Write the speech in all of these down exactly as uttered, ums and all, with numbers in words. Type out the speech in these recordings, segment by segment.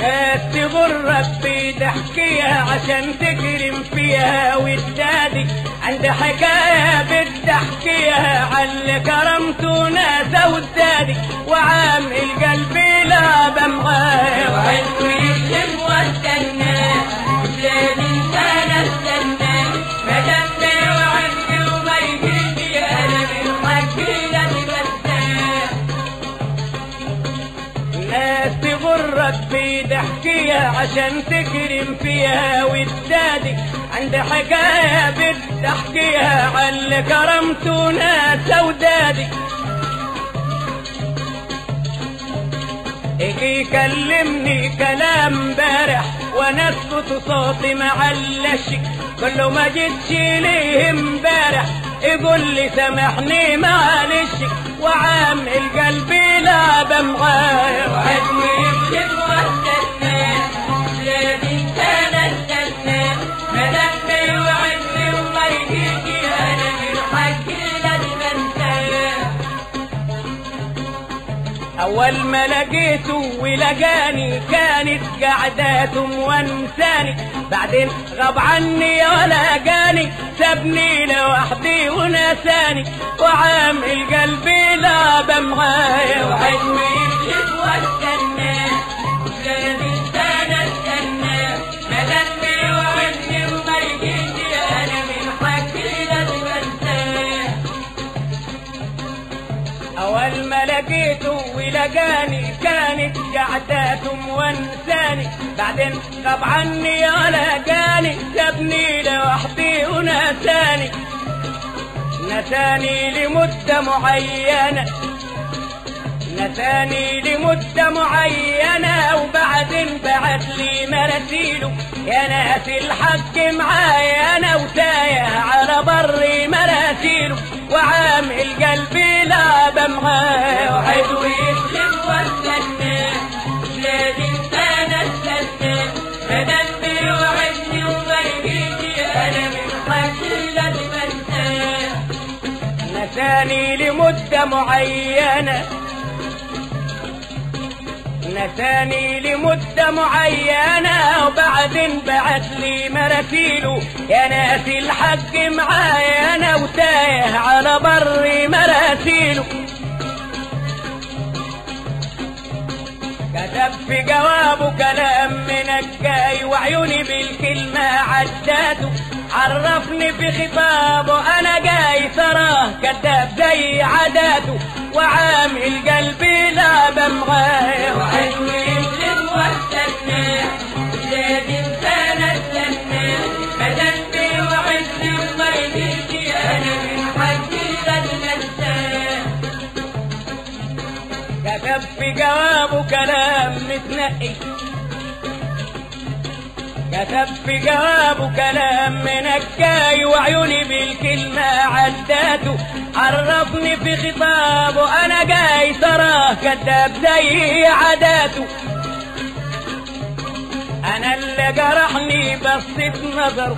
ناس تغرك بتحكيها عشان تكرم فيها ودادي، عند حكاية بتحكيها عاللي كرمته ناس ودادي، وعامل قلبي لعبة معايا وحلو يكتب واستناه ولادي انا استناه مدام وعدي وما يجيني انا من حقي لازم انساه. ناس تغرك بتحكيها عشان تكرم فيها ودادي، عند حكاية بتحكيها عاللي كرمته ناس ودادي، اجي يكلمني كلام بارح وانا اسكت صوتي معلش، كله ما جيتش ليه امبارح يقول لي سامحني معلش، وعامل قلبي لعبة معايا وحلو يكتب واستناه ولادي انا استناه مدام وعدي وما يجيني انا من حقي لازم انساه. اول ما لقيته ولقاني كانت قعداته موانساني، بعدين غاب عني ولا جاني سابني لوحدي ونساني، وعامل قلبي لعبة معايا وحلو يكتب واستناه ولادي انا استناه مدام وعدي وما يجيني انا من حقي لازم انساه. اول ما لقيته ولقاني كانت قعداته موانساني، بعدين غاب عني ولا جاني سابني لوحدي ونساني، نساني لمدة معينة نساني لمدة معينة، وبعدين بعت لي مراسيله يا ناس الحق معايا انا وتايه على بري مراسيله، وعامل قلبي لعبة معايا وحلو يكتب واستناه ولادي انا استناه مدام وعدني وما يجيني انا من حقي لازم انساه. نساني لمدة معينة نساني لمدة معينة، وبعدين بعت لي مراسيله يا ناس الحق معايا انا وتايه على بري مراسيله، كتب في جوابه كلام من الجاي وعيوني بالكلمة عداته، عرفني في خطابه انا جاي تراه كذاب زي عاداته، وعامل قلبي لعبة معايا وحلو يكتب واستناه ولادي انا استناه مدام وعدني وما يجيني انا من حقي لازم انساه. كتب في جوابه كلام متنقي كتب في جوابه كلام من الجاي وعيوني بالكلمة عداته، عرفني في خطابه انا جاي تراه كذاب زي عاداته، انا اللي جرحني بصيت نظره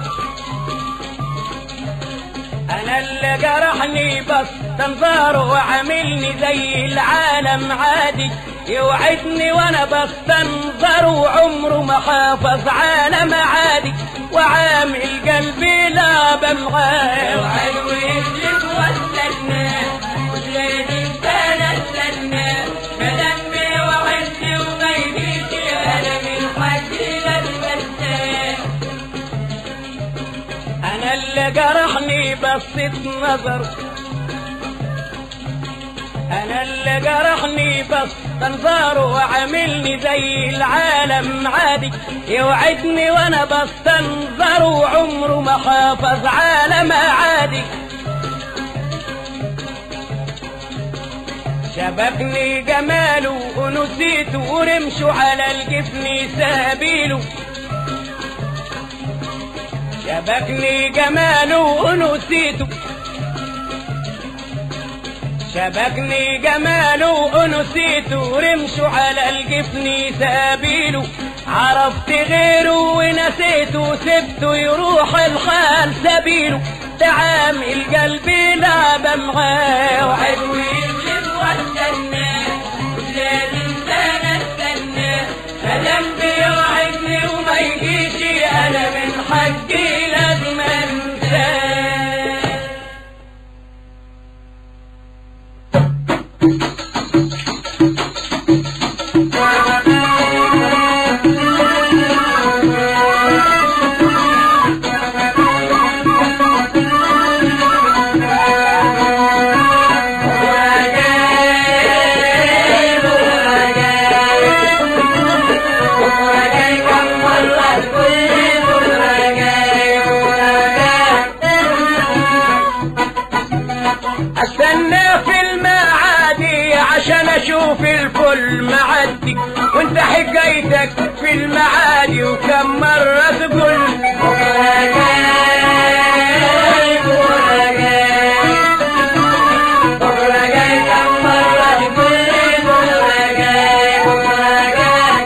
انا اللي جرحني بس تنظره، وعاملني زي العالم عادي يوعدني وانا بستنظره، عمره ما حافظ عالم عادي، وعامل قلبي لعبة معايا وحلو يكتب واستناه ولادي انا استناه مدام وعدني وما يجيني انا من حقي لازم انساه. انا اللي جرحني بصيت نظره انا اللي جرحني بس تنظره، وعاملني زي العالم عادي يوعدني وانا بستنظره، عمره ما حافظ عالم عادي، شبكني جماله ونسيته ورمشه على الجفن سابيله، شبكني جماله ونسيته شبكني جماله ونسيته ورمشه على الجفن سابيله، عرفت غيره ونسيته سبته يروح الحال سبيله، تعامل قلبي لعبة معاه وحلو يكتب واستناه ولادي انا استناه مدام حكايتك في المعادي وكم مرة تقول بكرة جاي بكرة جاي بكرة جاي كم مرة تقول لي بكرة جاي بكرة جاي.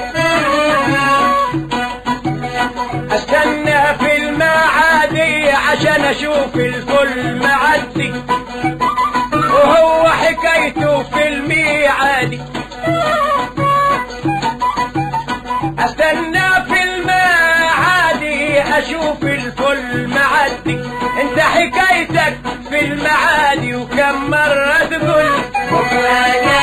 استنى في المعادي عشان اشوف الفل معدي وهو حكايته في الميعادي. استنى في المعادي اشوف الفل معدي انت حكايتك في المعادي وكم مرة تقول بكرة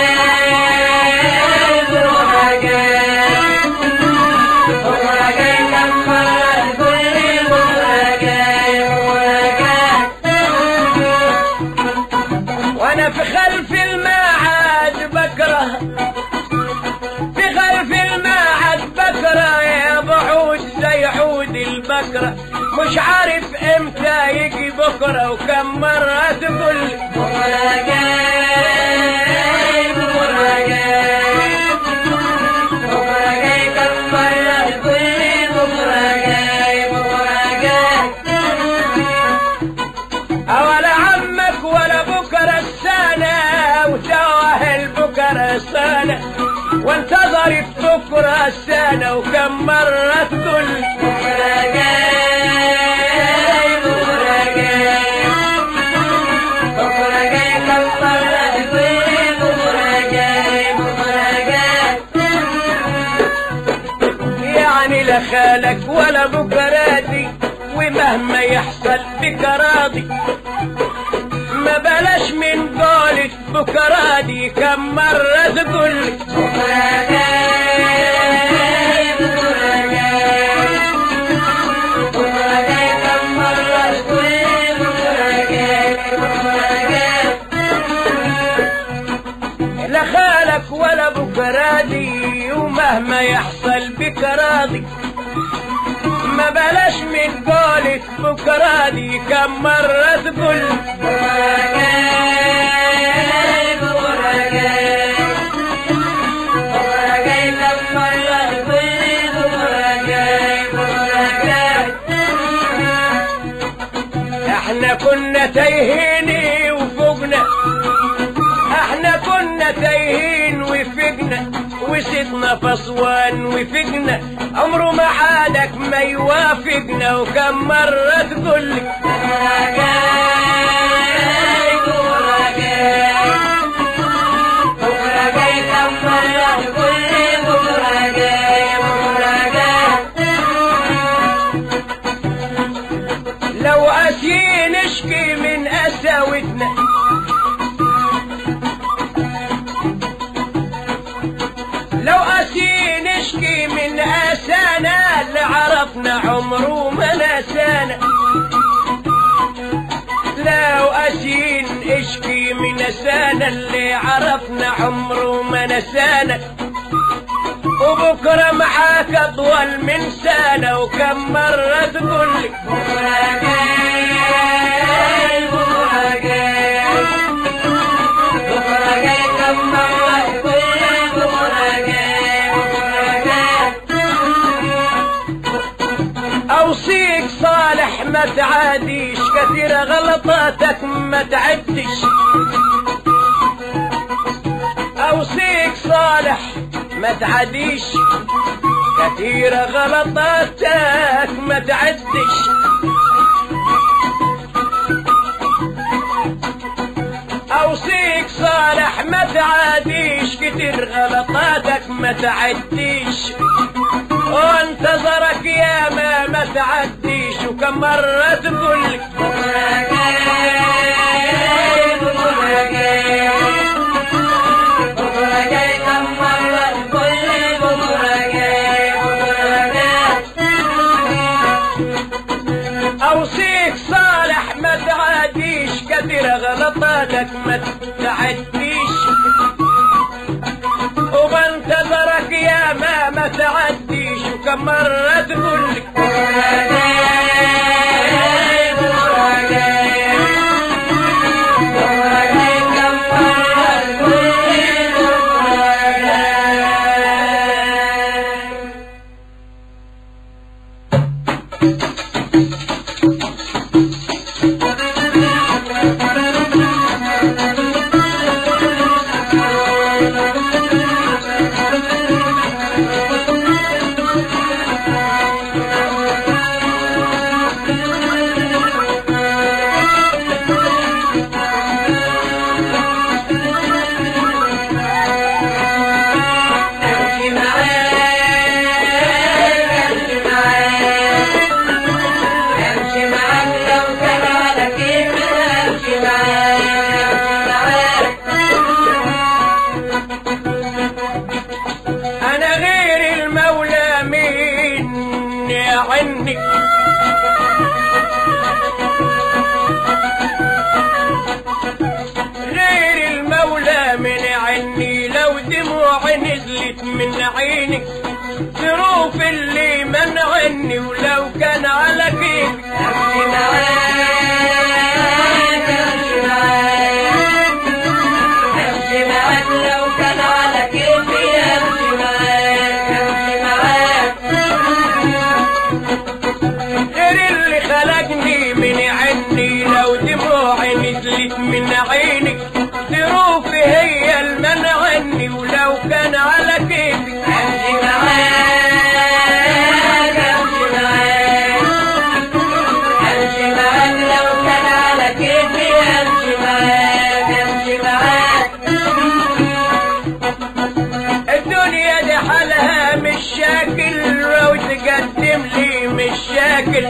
جاي بكرة جاي بكرة جاي كم مرة تقول لي بكرة جاي بكرة جاي. وانا في خلف المعاد بكره في خلف المعاد بكره يا بعود زي عود البكره مش عارف امتى يجي بكره وكم مرة تقول بكرة جاي بكرة جاي بكرة جاي كم مرة تقول لي بكرة جاي بكرة جاي. ولا عمك ولا بكره السنة وتوه البكره السنة وانتظرت بكره السنة وكم مرة تقول بكرة جاي بكرة جاي بكرة جاي كم مرة تقول لي بكرة جاي بكرة جاي. يعني لا خالك ولا بكراتي ومهما يحصل بك راضي ما بلاش من قولك بكراتي كم مرة تقول بكرة جاي بكرة جاي بكرة جاي كم مرة تقول لي بكرة جاي بكرة جاي. لا خالك ولا بكراتي ومهما يحصل بك راضي ما بلاش من قولك بكراتي كم مرة تقول بكرة جاي بكرة جاي بكرة جاي كم مرة تقول لي بكرة جاي بكرة جاي. احنا كنا تايهين وفوقنا احنا كنا تايهين وفقنا وسطنا فصوان وفقنا عمره ما حالك ما يوافقنا وكم مرة تقول لي بكرة جاي بكرة جاي بكرة جاي كم مرة تقول لي بكرة جاي بكرة جاي. لو أسي نشكي من أساوتنا لو أسي نشكي من أسانا اللي عرفنا عمره ما نسانا. لو أسي نشكي من أسانا اللي عرفنا عمره ما نسانا وبكرة معاك أطول من سنة وكم مرة تقول لي بكرة جاي بكرة جاي بكرة جاي كم مرة تقول لي بكرة جاي بكرة جاي. أوصيك صالح ما تعاديش كثير غلطاتك ما تعدش. أوصيك صالح ما تعديش كثير غلطاتك ما تعدش. أوصيك صالح ما تعاديش كتير غلطاتك ما تعديش وانتظرك يا ما ما تعديش وكم مرة تقول لي بكرة جاي بكرة جاي بكرة جاي كم مرة تقول لي بكرة جاي بكرة جاي. أوصيك صالح ما تعديش كثير غلطاتك ما تعديش وبنتظرك يا ما ما تعديش وكم مرة تقول لي بكرة جاي بكرة جاي بكرة جاي كم مرة تقول لي بكرة جاي. عني غير المولى من عني لو دموعي نزلت من عيني ظروف اللي منعني ولو كان على كيفي امشي معاك امشي معاك امشي معاك لو كان على كيفي امشي معاك امشي معاك غير اللي خلقني من عني لو دموعي نزلت من عيني ظروفي هي المنعني ولو كان على كيفي امشي معاك امشي معاك امشي معاك لو كان على كيفي امشي معاك امشي معاك الدنيا دي حالها مش شاكل لو تقدم لي مش شاكل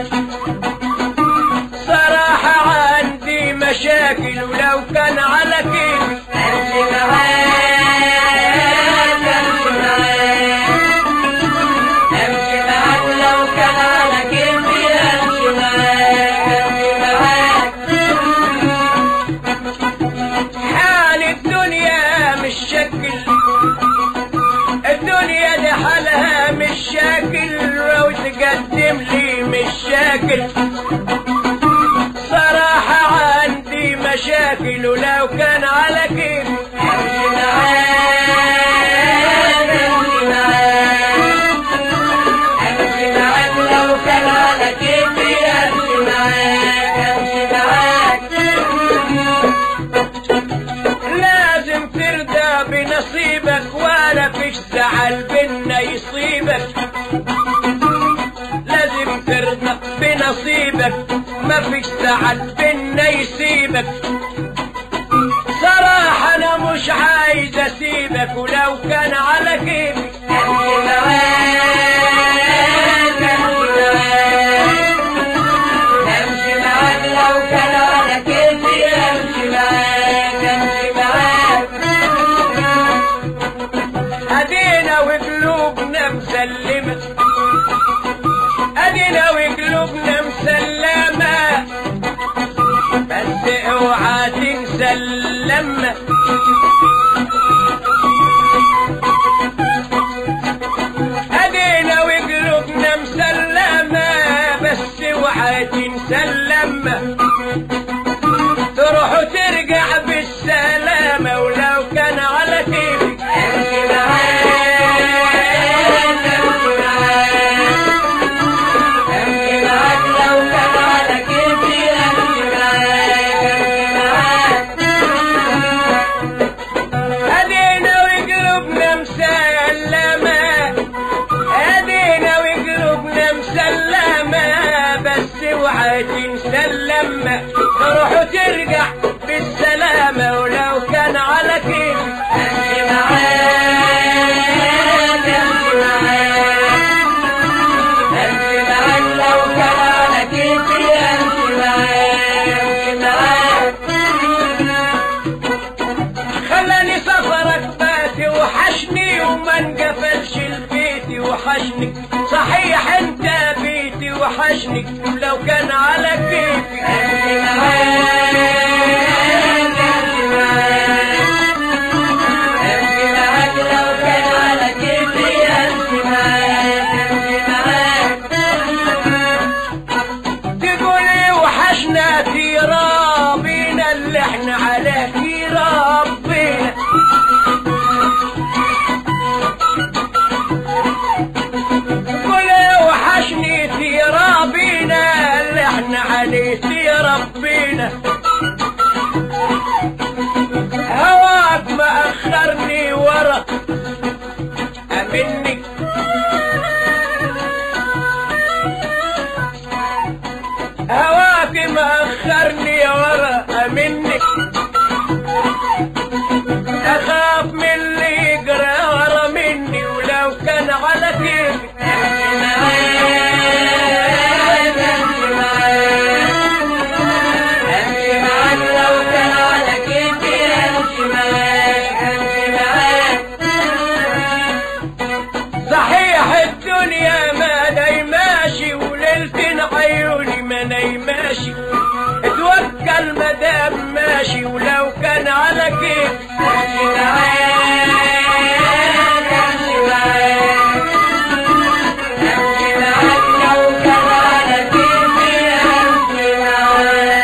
صراحة عندي مشاكل ولو كان على كيفي امشي معاك امشي معاك امشي معاك لو كان على كيفي امشي معاك امشي معاك حال الدنيا مش شكل الدنيا دي حالها مش شاكل لو تقدم لي مش شاكل صراحة عندي مشاكل ولو كان على كيفي امشي معاك امشي معاك امشي معاك لو كان على كيفي امشي معاك امشي معاك لازم ترضى بنصيبك ولا فيش زعل بينا يصيبك لازم ترضى بنصيبك ما فيش زعل بينا يسيبك صراحة أنا مش عايز أسيبك ولو كان على كيفي امشي معاك امشي معاك امشي معاك لو كان على كيفي امشي معاك امشي معاك أدينا وقلوبنا مسلمة أدينا وقلوبنا مسلمة بس اوعى تنسى اللمة أدينا وقلوبنا مسلمة بس اوعى تنسى اللمة تروح وترجع بالسلامة ولو كان على كيفي امشي معاك امشي معاك امشي معاك لو كان على كيفي امشي معاك امشي معاك أدينا وقلوبنا مسلمة أدينا وقلوبنا مسلمة بس اوعى تنسى اللمة تروح وترجع بالسلامة ولو كان على كيفي امشي معاك امشي معاك امشي معاك لو كان على كيفي امشي معاك امشي معاك خلاني سفرك باتي وحشني وما انقفلش البيت وحشني صحيح انت بيتي وحشني لو كان على كيفي امشي معاك امشي معاك امشي معاك لو كان على كيفي امشي معاك امشي معاك تقولي وحشنا في رابينا اللي احنا على في ربنا تقولي وحشني في رابينا اللي احنا عليه في ربنا هواك ما اخرني ورا امني هواك ما اخرني ورا منك اخاف من اللي يجرى ورا مني ولو كان على كيفي امشي معاك امشي معاك امشي معاك لو كان على كيفي امشي معاك امشي معاك صحيح الدنيا ما داي ماشي ولا ماشي ولو كان على كيف امشي معاك امشي معاك امشي معاك لو كان على كيفي امشي معاك.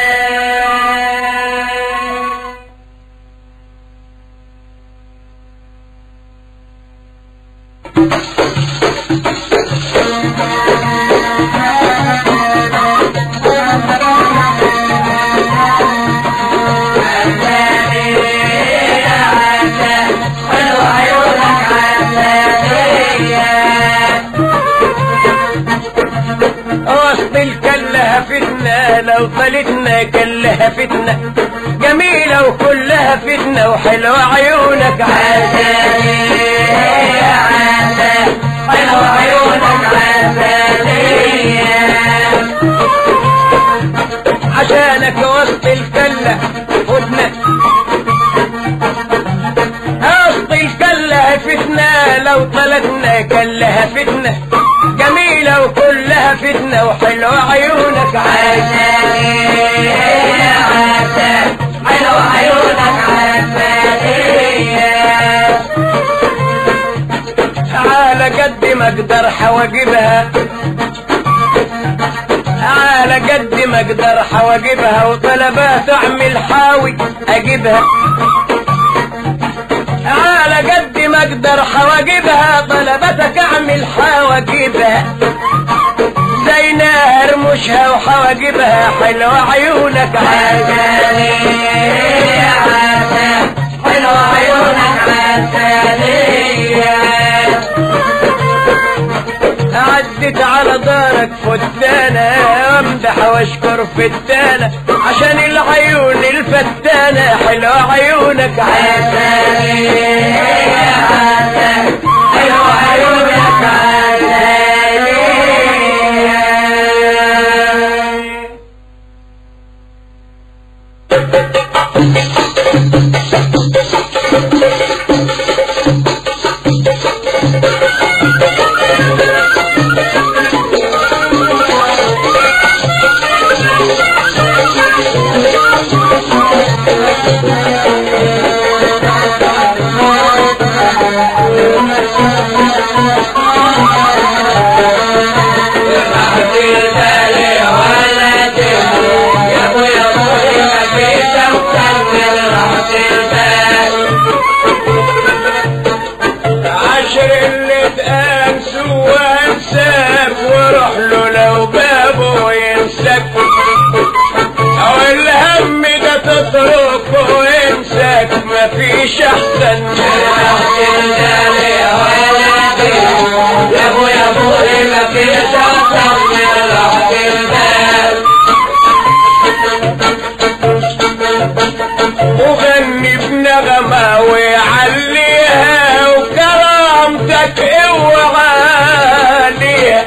وسط الكلها فتنة لو طلتنا كلها فتنة جميلة وكلها فتنة وحلوة عيونك عسلية يا عسل حلوة عيونك عسلية عشانك وسط الكلة فتنة وسط الكلها فتنة لو طلتنا كلها فتنة جميلة وكلها فتنة وحلوة عيونك عسلية يا عسل حلوة عيونك عسلية على قد ما اقدر حواجبها على قد ما اقدر حواجبها وطلبات اعمل حاوي اجيبها على قد ما اقدر حواجبها طلبتك اعمل حواجبها زي نهر مشها وحواجبها حلوة عيونك عسلية يا عسل حلوة عيونك عسلية عدت على دارك فتانة امدح واشكر فتانة عشان العيون الفتانة حلوة عيونك عسلية يا عسل حلوة عيونك عسلية. مفيش احسن من يا ابو يا ابو مفيش احسن من راحة البال وغني بنغمة ويعليها وكرامتك اوعى عليها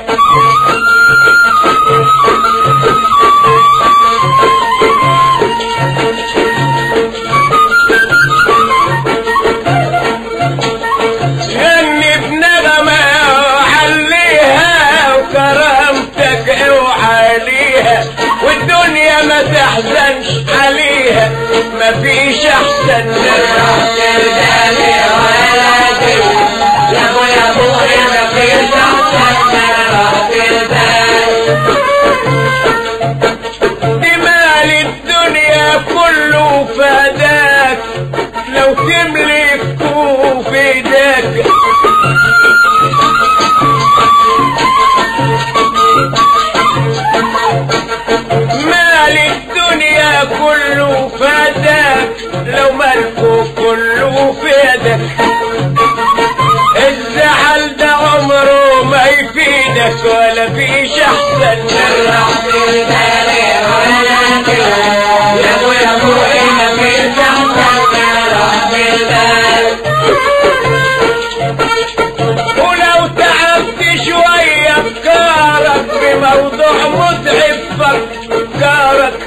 ما تحزنش عليها مفيش احسن من راحة البال يا ولدي يا ابو يا ابو مفيش احسن من راحة البال. جمال الدنيا كله فداك لو تملكه في ايدك كله فادك لو ملكه كله فادك الزعل ده عمره ما يفيدك ولا فيش احسن من راحة البال يا ولدي يا ابو يا ابو مفيش احسن من راحة البال. ولو تعبت شوية افكارك بموضوع متعب فكرك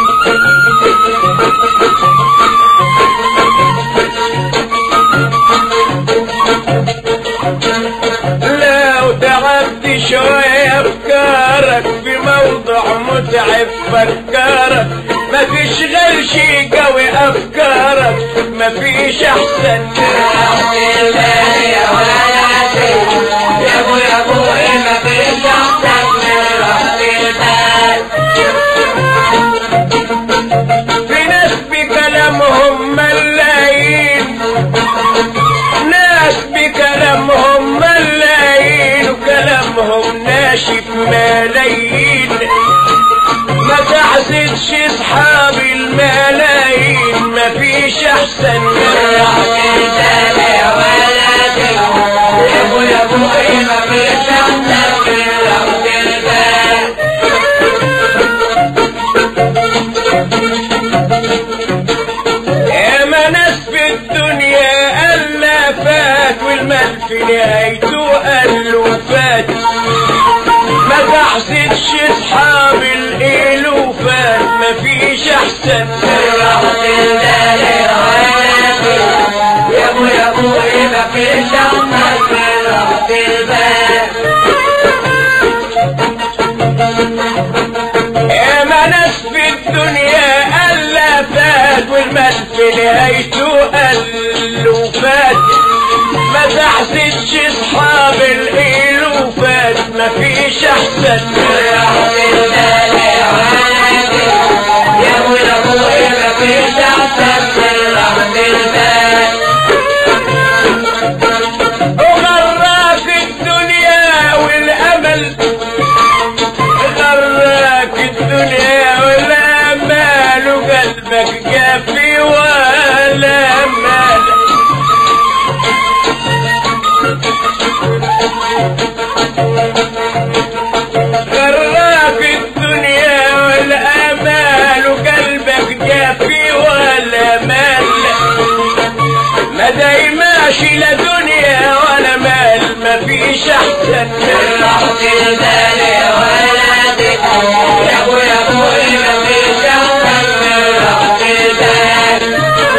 لو تعبت شوية افكارك بموضوع متعب فكرك ما تشغلش قوي افكارك مفيش احسن من راحة البال يا ولدي يا ابو يا ابوي مفيش احسن من راحة البال. في ناس بكلامهم ملايين، ناس بكلامهم ملايين وكلامهم ناشف ملايين، ما تحسدش اصحاب الملايين مفيش احسن من راحة البال يا ولدي يا ابو يا ابوي مفيش احسن من راحة البال. ياما ناس في الدنيا ألفات والمال في نهايته ألوفات، ما تحسدش اصحاب الالوفات مفيش احسن من راحة البال يا ولدي يا ابو يا ابوي مفيش احسن من راحة البال. ياما ناس في الدنيا ألفات والمال في نهايته ألوفات، ما تحسدش اصحاب الالوفات مفيش احسن من راحة البال يا ولدي يا ابو يا ابوي مفيش احسن من راحة البال. وغراك الدنيا والامل، غراك الدنيا والامل وقلبك جافي ولا مال. غراك الدنيا والامل وقلبك جافي ولا مال، ما دايماش لا دنيا ولا مال مفيش احسن من راحة البال يا ولدي يا ابو يا ابوي مفيش احسن من راحة البال.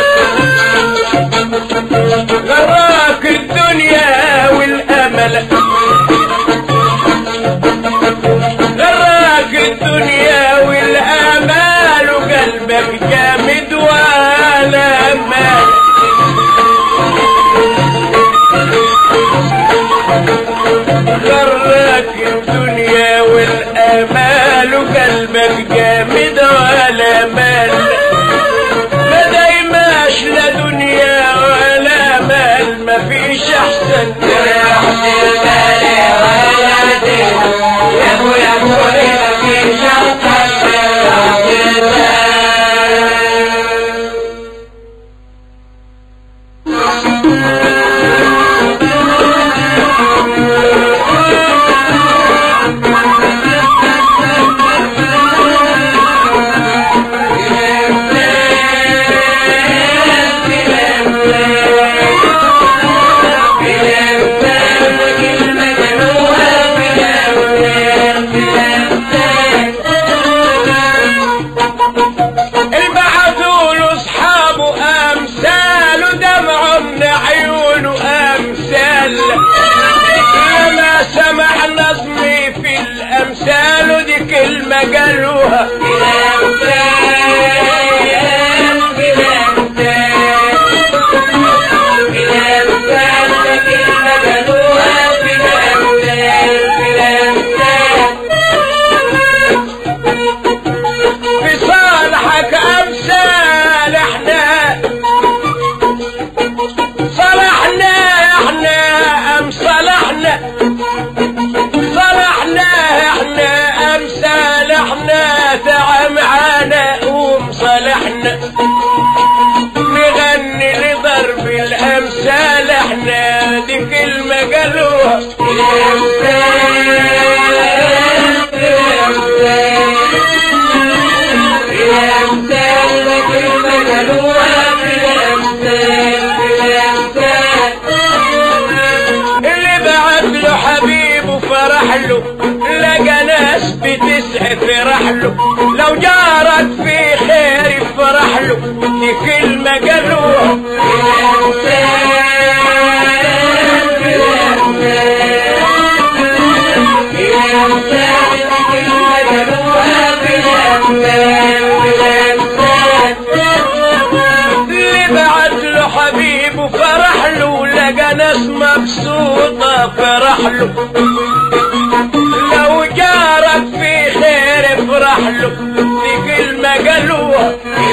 غراك الدنيا والامل، غراك الدنيا والامل وقلبك جامد ولا مال. غراك الدنيا والامل وقلبك جامد ولا مال، ما دايماش لا دنيا ولا مال مفيش احسن من راحة البال يا ولدي يا ابو يا ابوي مفيش احسن من راحة البال. البعثوا له اصحابه امثال ودمع من عيونه امثال، لما سمع نظمي في الامثال ودي كلمه قالوها في صالحك امثال احنا صلحنا احنا ام صلحنا صلحنا احنا امثال احنا تعا معانا قوم صلحنا نغني لضرب الامثال احنا دي كلمه قالوها اللي بعت له حبيبه فرح له لقى ناس بتسعى فرح له لو جارك في خير فرح له دي كلمة قالوها اللي بعت له له لو جارك في خير افرح له دي كلمة قالوها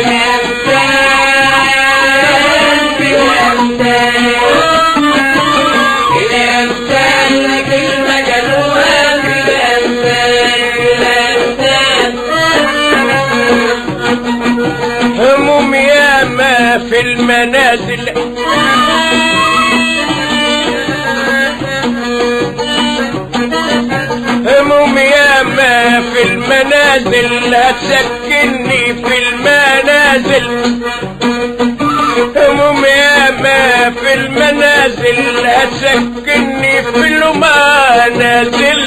هموم ياما في المنازل هموم ياما في المنازل هتسكنني في المنازل هموم ياما في المنازل هتسكنني في المنازل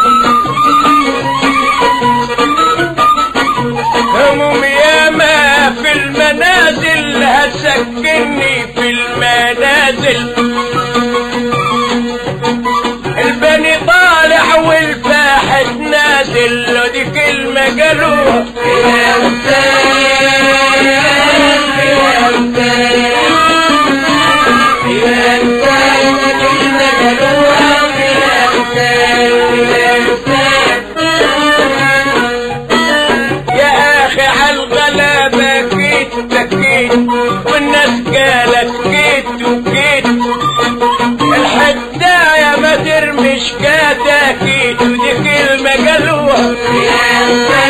هموم ياما في المنازل هتسكنني في المنازل البني طالع والفاحش نازل دي كلمة قالوها يا انسان يا انسان يا انسان كلمة قالوها يا انسان يا انسان يا اخي عالغلابة كيت بكيت والناس قالت كيت وكيت الحداية ما ترمش كتاكيت ودي كلمة قالوها يا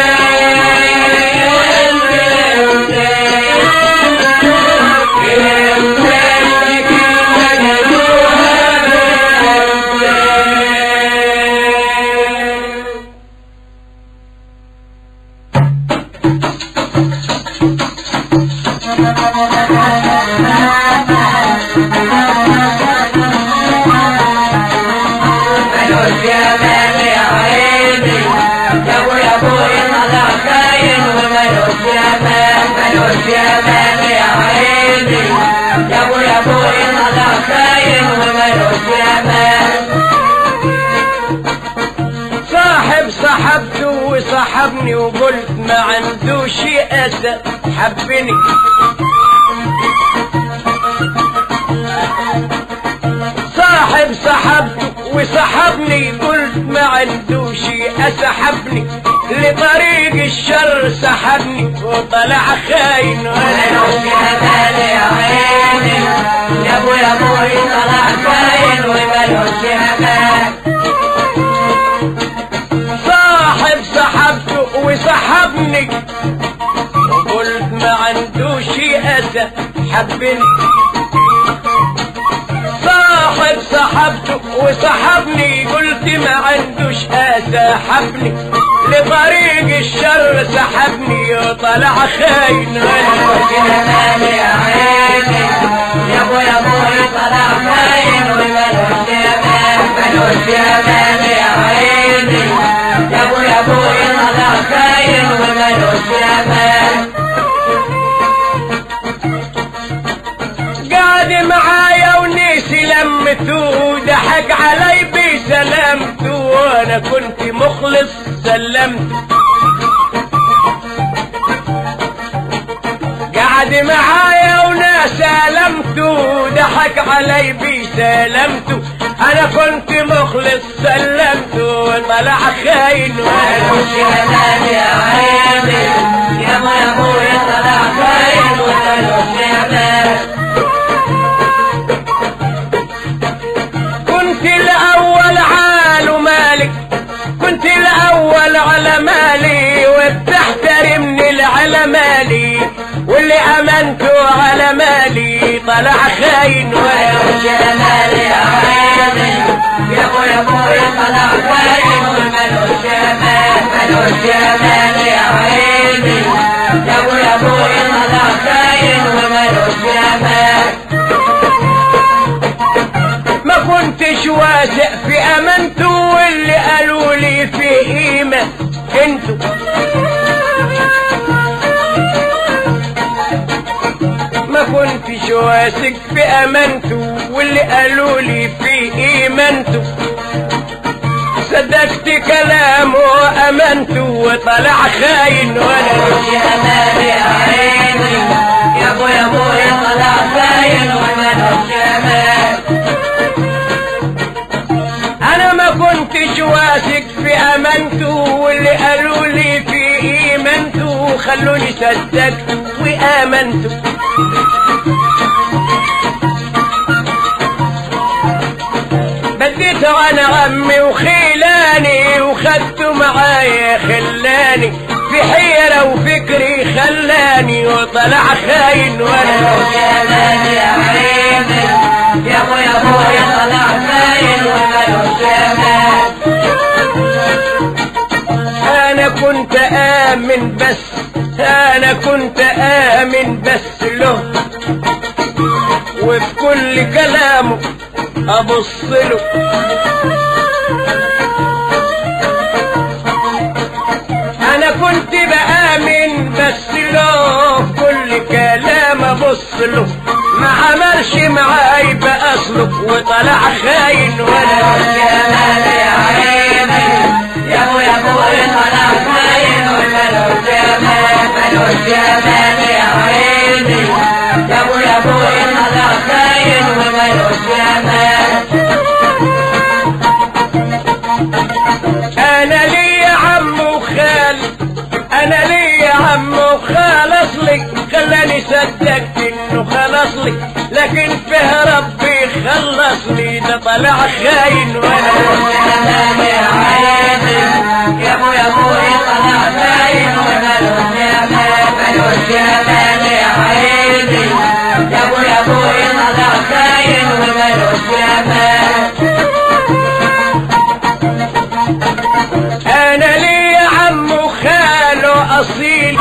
صاحب صاحبته وصاحبني وقلت ما عندوش أسى حبني صاحب صاحبته وصاحبني قلت ما عندوش أسى حبني لطريق الشر سحبني وطلع خاين ومالوش أمان يا عيني يا ابو يا ابوي طلع خاين ومالوش أمان صاحب صاحبته وصاحبني وقلت ما عندوش أسى حبني صاحب صاحبته وصاحبني قلت ما عندوش أسى حبني لطريق الشر سحبني وطلع خاين مالوش أمان يا عيني يا ابو يا ابوي طلع خاين ومالوش أمان مالوش أمان يا عيني يا ابو يا ابوي طلع خاين ومالوش أمان قاعد معايا ونيسي لمته ضحك علي بسلامته وانا كنت مخلص سلمت قعد معايا وناس سلمته ضحك علي بسلامته انا كنت مخلص سلمته وطلع خاين مالوش امان يا عيني يا ابو يا ابوي طلع خاين ومالوش امان كنت الاول عال مالك كنت الاول على مالي وبتحترمني على مالي واللي امنته على مالي طلع خاين ومالوش امان يا عيني يا ابو يا ابوي طلع خاين ومالوش امان مالوش امان يا عيني يا ابو يا ابوي طلع خاين ومالوش امان ما كنتش واثق في امانته واللي قالوا لي في قيمه انتوا ما كنتش واثق في امانته واللي قالوا لي في ايمانته صدقت كلامه وامنته وطلع خاين ومالوش امان يا عيني يا ابو يا ابوي طلع خاين ومالوش امان انا كنتش واثق في امانته، واللي قالوا لي في ايمانته خلوني صدقت وامنته. بديته انا عمي وخيلاني وخدته معايا خلاني في حيرة وفكري خلاني وطلع خاين وانا جمال يا عيني يا ابو يا ابو يا طلع خاين ومالوش جمال. انا كنت امن بس انا كنت امن بس له، وفي كل كلامه ابص له. انا كنت بامن بس له، كل كلام ابص له. ما عملش معاي بأسلك وطلع خاين وانا جمال يا عيني يا ابو يا ابو طلع خاين ومالوش جمال. مالوش جمال يا عيني يا ابو يا ابو طلع خاين ومالوش جمال. انا لي عم وخال انا لي عم وخال اصلي خلاني صدقت انه خلص لي، لكن فيه ربي خلص لي ده طلع خاين وانا جمال يا عيني يا ابو يا ابو طلع خاين ومالوش جمال. مالوش جمال يا عيني يا ابو يا ابو طلع خاين ومالوش جمال. انا لي عم وخاله اصيل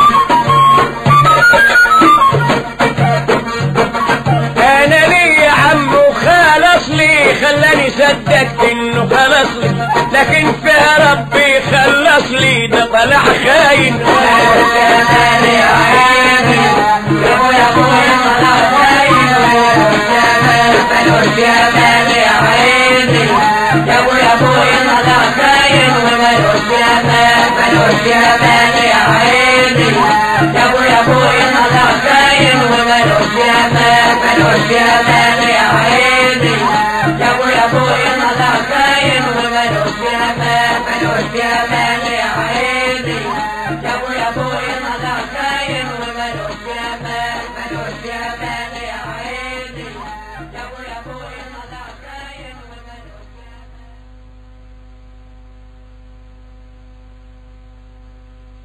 انا لي عم وخال اصلي خلاني صدقت انه خلص لي، لكن فيه ربي خلص لي ده طلع خاين. جمال يا عيني يا ابو يا ابو طلع خاين ومالوش جمال. مالوش جمال يا عيني يا ابو يا ابو طلع خاين ومالوش جمال. مالوش جمال يا عيني يا ابو يا ابو طلع خاين ومالوش جمال. مالوش جمال يا عيني يا ابو يا ابو طلع خاين ومالوش جمال. مالوش جمال